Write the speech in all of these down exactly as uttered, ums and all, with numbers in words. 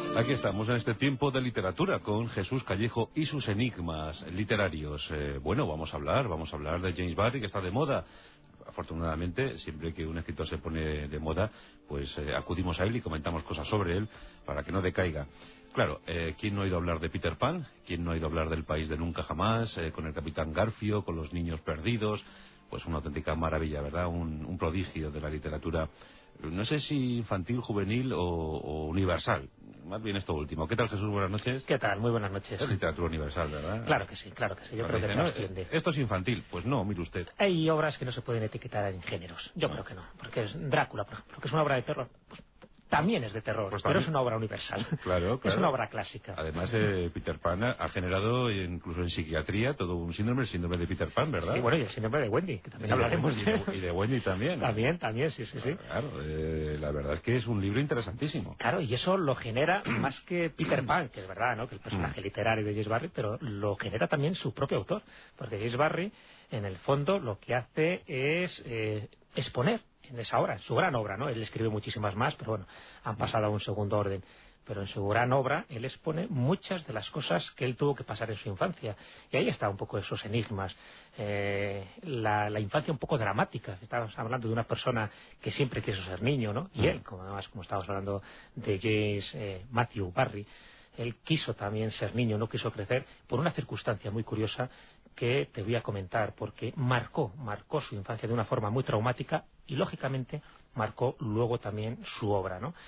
Aquí estamos en este tiempo de literatura con Jesús Callejo y sus enigmas literarios. Eh, bueno, vamos a hablar, vamos a hablar de James Barrie, que está de moda. Afortunadamente, siempre que un escritor se pone de moda, pues eh, acudimos a él y comentamos cosas sobre él para que no decaiga. Claro, eh, ¿quién no ha oído hablar de Peter Pan? ¿Quién no ha oído hablar del País de Nunca Jamás? Eh, con el Capitán Garfio, con los niños perdidos. Pues una auténtica maravilla, ¿verdad? Un, un prodigio de la literatura. No sé si infantil, juvenil o, o universal. Más bien esto último. ¿Qué tal, Jesús? Buenas noches. ¿Qué tal? Muy buenas noches. Es literatura universal, ¿verdad? Claro que sí, claro que sí. Yo Cuando creo que dicen, no extiende. no, esto es infantil. Pues no, mire usted. Hay obras que no se pueden etiquetar en géneros. Yo no. creo que no. Porque es Drácula, por ejemplo, que es una obra de terror. Pues también es de terror, pues pero también. es una obra universal. Claro, claro. Es una obra clásica. Además, eh, Peter Pan ha, ha generado, incluso en psiquiatría, todo un síndrome, el síndrome de Peter Pan, ¿verdad? Sí, bueno, y el síndrome de Wendy, que también y hablaremos. De, y, de, y de Wendy también. También, también, sí, sí, sí. Claro, eh, la verdad es que es un libro interesantísimo. Claro, y eso lo genera más que Peter Pan, que es verdad, ¿no? Que el personaje literario de James Barrie, pero lo genera también su propio autor. Porque James Barrie, en el fondo, lo que hace es eh, exponer en esa obra, en su gran obra, ¿no? Él escribe muchísimas más, pero bueno, han pasado a un segundo orden. Pero en su gran obra, él expone muchas de las cosas que él tuvo que pasar en su infancia. Y ahí está un poco esos enigmas. Eh, la, la infancia un poco dramática. Estábamos hablando de una persona que siempre quiso ser niño, ¿no? Y él, como además, como estábamos hablando de James eh, Matthew Barrie, él quiso también ser niño, no quiso crecer, por una circunstancia muy curiosa que te voy a comentar, porque marcó, marcó su infancia de una forma muy traumática y, lógicamente, marcó luego también su obra, ¿no?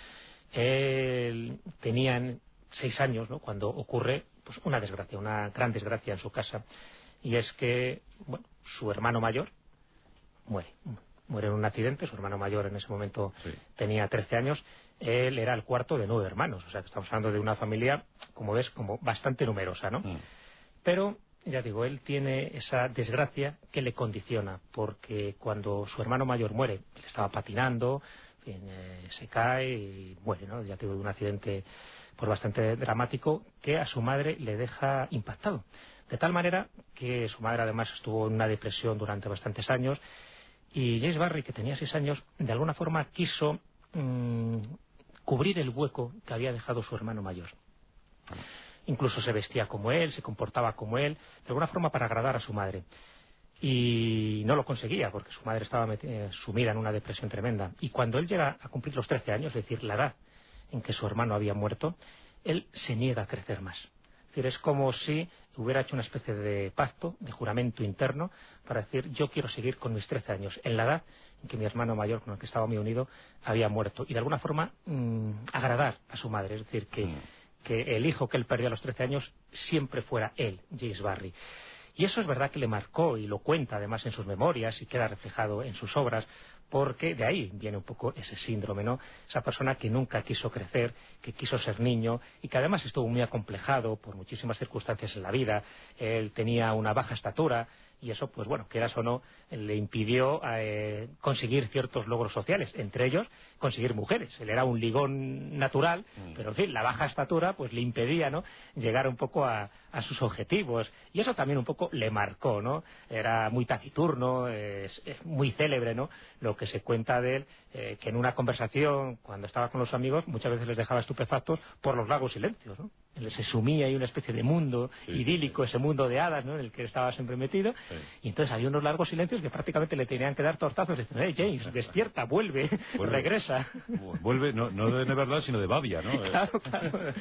Él tenía seis años, ¿no?, cuando ocurre pues una desgracia, una gran desgracia en su casa, y es que, bueno, su hermano mayor muere, muere en un accidente. Su hermano mayor en ese momento sí. tenía trece años, él era el cuarto de nueve hermanos, o sea que estamos hablando de una familia, como ves, como bastante numerosa, ¿no? Mm. Pero ya digo, él tiene esa desgracia que le condiciona, porque cuando su hermano mayor muere, él estaba patinando, en fin, eh, se cae y muere, ¿no? Ya digo, de un accidente pues bastante dramático que a su madre le deja impactado. De tal manera que su madre además estuvo en una depresión durante bastantes años, y James Barrie, que tenía seis años, de alguna forma quiso mmm, cubrir el hueco que había dejado su hermano mayor. Incluso se vestía como él, se comportaba como él, de alguna forma para agradar a su madre. Y no lo conseguía, porque su madre estaba eh, sumida en una depresión tremenda. Y cuando él llega a cumplir los trece años, es decir, la edad en que su hermano había muerto, él se niega a crecer más. Es decir, es como si hubiera hecho una especie de pacto, de juramento interno, para decir, yo quiero seguir con mis trece años, en la edad en que mi hermano mayor, con el que estaba muy unido, había muerto. Y de alguna forma mmm, agradar a su madre, es decir, que... Mm. que el hijo que él perdió a los trece años siempre fuera él, James Barrie. Y eso es verdad que le marcó, y lo cuenta además en sus memorias y queda reflejado en sus obras, porque de ahí viene un poco ese síndrome, ¿no? Esa persona que nunca quiso crecer, que quiso ser niño, y que además estuvo muy acomplejado por muchísimas circunstancias en la vida. Él tenía una baja estatura, y eso, pues bueno, quieras o no, le impidió eh, conseguir ciertos logros sociales, entre ellos conseguir mujeres. Él era un ligón natural, mm. pero en fin, la baja estatura pues le impedía, ¿no?, llegar un poco a, a sus objetivos, y eso también un poco le marcó, ¿no? Era muy taciturno, es, es muy célebre, ¿no?, lo que se cuenta de él, eh, que en una conversación, cuando estaba con los amigos, muchas veces les dejaba estupefactos por los largos silencios, ¿no? Él se sumía ahí una especie de mundo sí, idílico, sí, sí. ese mundo de hadas, ¿no?, en el que estaba siempre metido, sí. y entonces había unos largos silencios que prácticamente le tenían que dar tortazos, diciendo, hey James, despierta, vuelve, vuelve. regresa. Vuelve, no, no de Neverland, sino de Babia, ¿no? Claro, claro.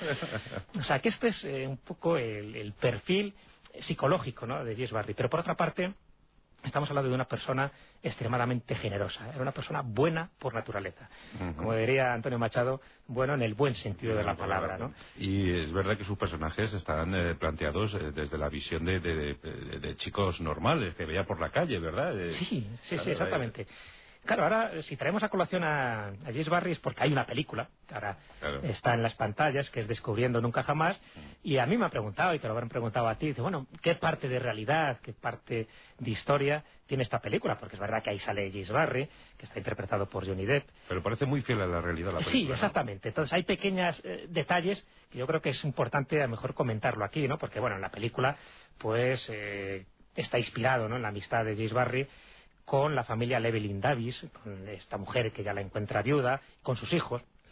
O sea, que este es eh, un poco el, el perfil psicológico, ¿no?, de James Barrie. Pero por otra parte, estamos hablando de una persona extremadamente generosa. Era una persona buena por naturaleza. Uh-huh. Como diría Antonio Machado, bueno en el buen sentido de la palabra, ¿no? Y es verdad que sus personajes están eh, planteados eh, desde la visión de, de, de, de chicos normales que veía por la calle, ¿verdad? Eh, sí, sí, claro, sí, exactamente. Claro, ahora, si traemos a colación a, a James Barrie es porque hay una película que ahora claro. está en las pantallas, que es Descubriendo Nunca Jamás, y a mí me ha preguntado, y te lo habrán preguntado a ti, dice, bueno, ¿qué parte de realidad, qué parte de historia tiene esta película? Porque es verdad que ahí sale James Barrie, que está interpretado por Johnny Depp. Pero parece muy fiel a la realidad la película. Sí, exactamente. ¿No? Entonces hay pequeños eh, detalles que yo creo que es importante a lo mejor comentarlo aquí, ¿no? Porque, bueno, en la película, pues, eh, está inspirado, ¿no?, en la amistad de James Barrie con la familia Llewellyn Davis, con esta mujer que ya la encuentra viuda, con sus hijos. La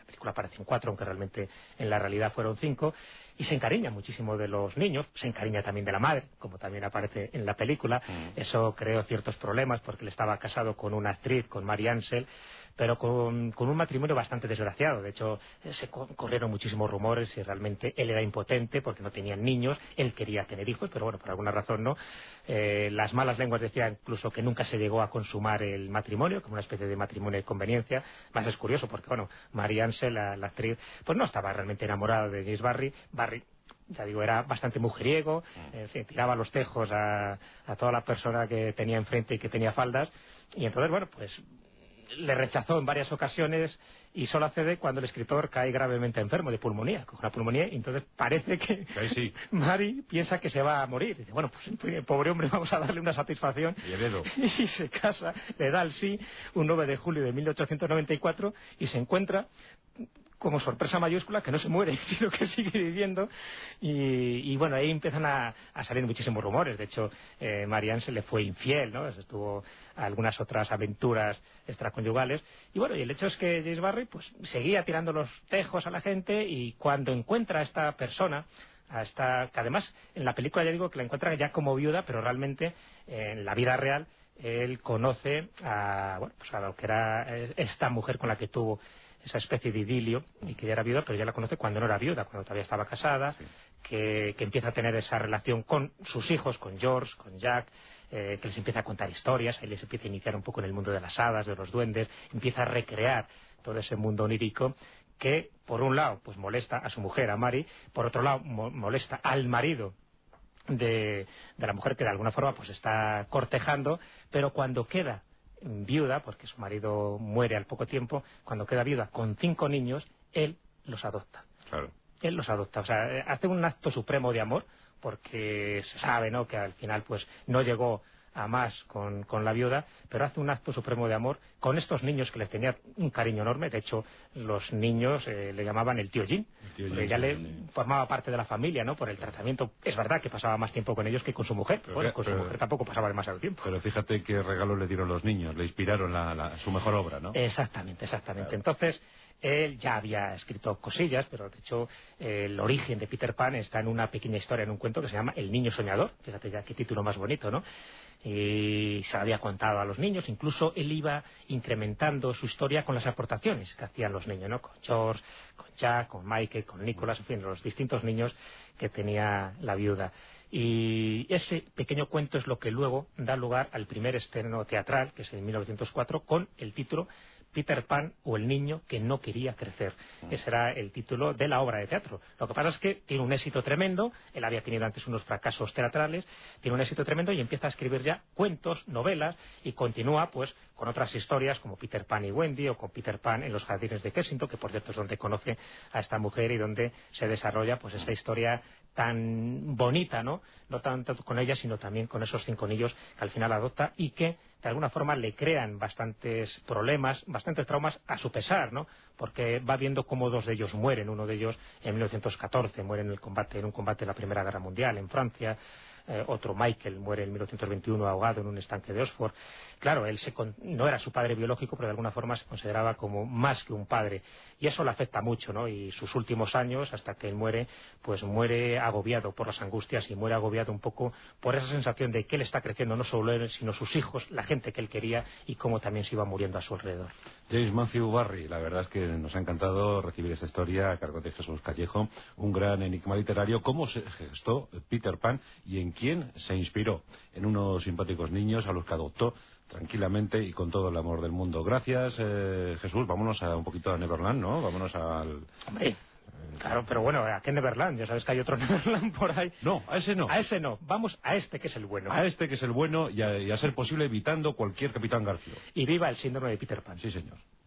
película aparecen cuatro, aunque realmente en la realidad fueron cinco, y se encariña muchísimo de los niños, se encariña también de la madre, como también aparece en la película. Mm. Eso creó ciertos problemas porque él estaba casado con una actriz, con Mary Ansell, pero con, con un matrimonio bastante desgraciado. De hecho, se co corrieron muchísimos rumores y realmente él era impotente porque no tenían niños, él quería tener hijos, pero bueno, por alguna razón no. Eh, las malas lenguas decían incluso que nunca se llegó a consumar el matrimonio, como una especie de matrimonio de conveniencia. Más es curioso porque, bueno, Mary Ansell, la, la actriz, pues no estaba realmente enamorada de James Barry. Barry, ya digo, era bastante mujeriego, en fin, tiraba los tejos a, a toda la persona que tenía enfrente y que tenía faldas, y entonces, bueno, pues le rechazó en varias ocasiones y solo accede cuando el escritor cae gravemente enfermo de pulmonía, coge una pulmonía y entonces parece que Ahí sí. Mary piensa que se va a morir. Dice, bueno, pues pobre hombre, vamos a darle una satisfacción. Y, y se casa, le da el sí un nueve de julio de mil ochocientos noventa y cuatro y se encuentra como sorpresa mayúscula que no se muere, sino que sigue viviendo. Y, y bueno, ahí empiezan a, a salir muchísimos rumores. De hecho, eh, Marianne se le fue infiel, ¿no? Estuvo algunas otras aventuras extraconyugales. Y bueno, y el hecho es que James Barry pues seguía tirando los tejos a la gente, y cuando encuentra a esta persona, a esta, que además en la película ya digo que la encuentra ya como viuda, pero realmente eh, en la vida real él conoce a, bueno, pues a lo que era esta mujer con la que tuvo esa especie de idilio, y que ya era viuda, pero ya la conoce cuando no era viuda, cuando todavía estaba casada. Sí. que, que empieza a tener esa relación con sus hijos, con George, con Jack, eh, que les empieza a contar historias, ahí les empieza a iniciar un poco en el mundo de las hadas, de los duendes, empieza a recrear todo ese mundo onírico que, por un lado, pues molesta a su mujer, a Mary, por otro lado, mo molesta al marido de, de la mujer que de alguna forma pues está cortejando, pero cuando queda viuda, porque su marido muere al poco tiempo, cuando queda viuda con cinco niños, él los adopta. Claro. Él los adopta, o sea, hace un acto supremo de amor, porque se sabe, ¿no?, que al final pues no llegó a más con, con la viuda, pero hace un acto supremo de amor con estos niños que les tenía un cariño enorme. De hecho, los niños eh, le llamaban el tío Jim, porque ya le formaba parte de la familia, ¿no?, por el tratamiento. Es verdad que pasaba más tiempo con ellos que con su mujer, pero bueno, con pero, su mujer tampoco pasaba demasiado tiempo. Pero fíjate qué regalo le dieron los niños, le inspiraron la, la, su mejor obra, ¿no? Exactamente, exactamente. Claro. Entonces, él ya había escrito cosillas, pero de hecho eh, el origen de Peter Pan está en una pequeña historia, en un cuento que se llama El niño soñador. Fíjate ya qué título más bonito, ¿no? Y se lo había contado a los niños. Incluso él iba incrementando su historia con las aportaciones que hacían los niños, ¿no? Con George, con Jack, con Michael, con Nicholas, en fin, los distintos niños que tenía la viuda. Y ese pequeño cuento es lo que luego da lugar al primer estreno teatral, que es en mil novecientos cuatro, con el título Peter Pan o el niño que no quería crecer. Ese era el título de la obra de teatro. Lo que pasa es que tiene un éxito tremendo. Él había tenido antes unos fracasos teatrales, tiene un éxito tremendo y empieza a escribir ya cuentos, novelas, y continúa pues con otras historias como Peter Pan y Wendy, o con Peter Pan en los jardines de Kensington, que por cierto es donde conoce a esta mujer y donde se desarrolla pues esa historia tan bonita, ¿no? No tanto con ella, sino también con esos cinco niños que al final adopta y que de alguna forma le crean bastantes problemas, bastantes traumas a su pesar, ¿no? Porque va viendo cómo dos de ellos mueren. Uno de ellos en mil novecientos catorce muere en el combate, en un combate de la Primera Guerra Mundial en Francia. Eh, otro, Michael, muere en mil novecientos veintiuno ahogado en un estanque de Oxford. Claro, él se con... no era su padre biológico, pero de alguna forma se consideraba como más que un padre, y eso le afecta mucho, ¿no? Y sus últimos años, hasta que él muere, pues muere agobiado por las angustias y muere agobiado un poco por esa sensación de que él está creciendo, no solo él, sino sus hijos, la gente que él quería, y cómo también se iba muriendo a su alrededor. James Matthew Barry, la verdad es que nos ha encantado recibir esta historia a cargo de Jesús Callejo, un gran enigma literario. ¿Cómo se gestó Peter Pan y en quién se inspiró? En unos simpáticos niños a los que adoptó tranquilamente y con todo el amor del mundo. Gracias, eh, Jesús. Vámonos a un poquito a Neverland, ¿no? Vámonos al... Hombre, claro, pero bueno, ¿a qué Neverland? Ya sabes que hay otro Neverland por ahí. No, a ese no. A ese no. Vamos a este que es el bueno. A este que es el bueno, y a, y a ser posible evitando cualquier Capitán Garfio. Y viva el síndrome de Peter Pan. Sí, señor.